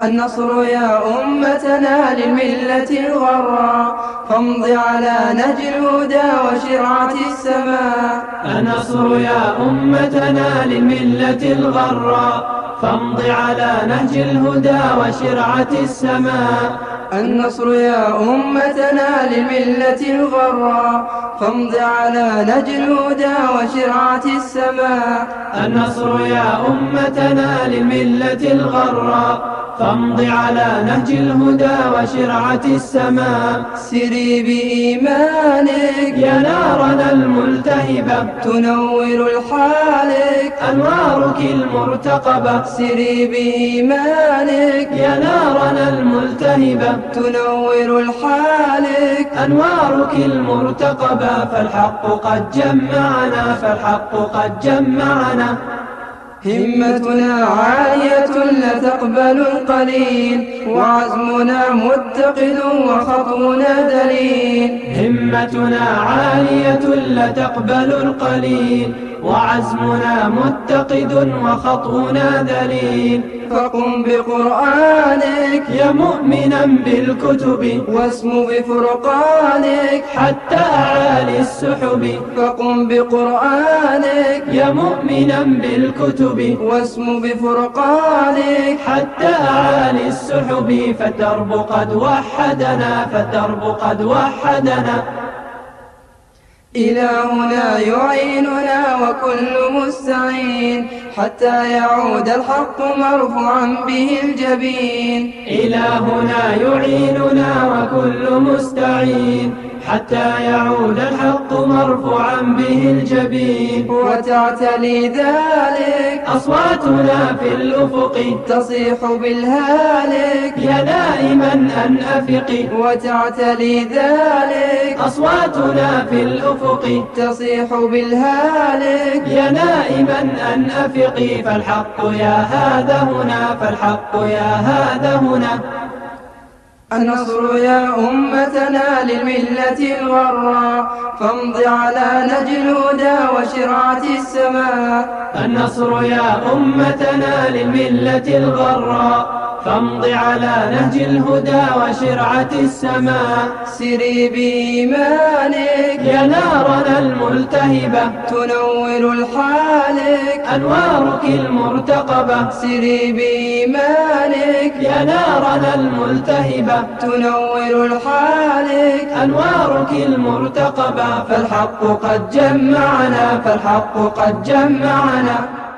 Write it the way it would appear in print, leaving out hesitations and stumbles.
النصر يا أمتنا للملة الغراء، فامض على نهج الهدى وشرعة السماء. النصر يا أمتنا للملة الغراء، فامض على نهج الهدى وشرعة السماء. النصر يا أمتنا للملة الغراء، فامض على نهج الهدى وشرعة السماء. النصر يا أمتنا للملة الغراء، فامض على نهج الهدى وشرعة السماء. سري بإيمانك يا نارنا الملتهبة، تنور الحالك أنوارك المرتقبة. سري بإيمانك يا نارنا الملتهبة، تنور الحالك أنوارك المرتقبة. فالحق قد جمعنا، فالحق قد جمعنا. همتنا عالية لا تقبل القليل، وعزمنا متقد وخطونا دليل. همتنا عالية لا تقبل القليل، وعزمنا متقد وخطونا ذليل. فقم بقرآنك يا مؤمنا بالكتب، واسم بفرقانك حتى أعالي السحب. فقم بقرآنك يا مؤمنا بالكتب، واسم بفرقانك حتى أعالي السحب. فالدرب قد وحدنا، فالدرب قد وحدنا. إلهنا يعيننا وكل مستعين، حتى يعود الحق مرفوعا به الجبين. إلهنا يعيننا وكل مستعين، حتى يعود الحق مرفوعا به الجبين. وتعتلي ذلك أصواتنا في الأفق، تصيح بالهالك يا نائما أن أفق. وتعتلي ذلك أصواتنا في الأفق، تصيح بالهالك يا نائما أن أفق. فالحق يا هذا هنا، فالحق يا هذا هنا. النصر يا أمتنا للملة الغراء، فامض على نهج الهدى وشرعة السماء. النصر يا أمتنا للملة الغراء، فامض على نهج الهدى وشرعة السماء. سري بإيمانك يا نارنا الملتهبة، تنور الحالك أنوارك المرتقبة. سري بإيمانك يا نارنا الملتهبة، تنور الحالك أنوارك المرتقبة. فالحق قد جمعنا، فالحق قد جمعنا.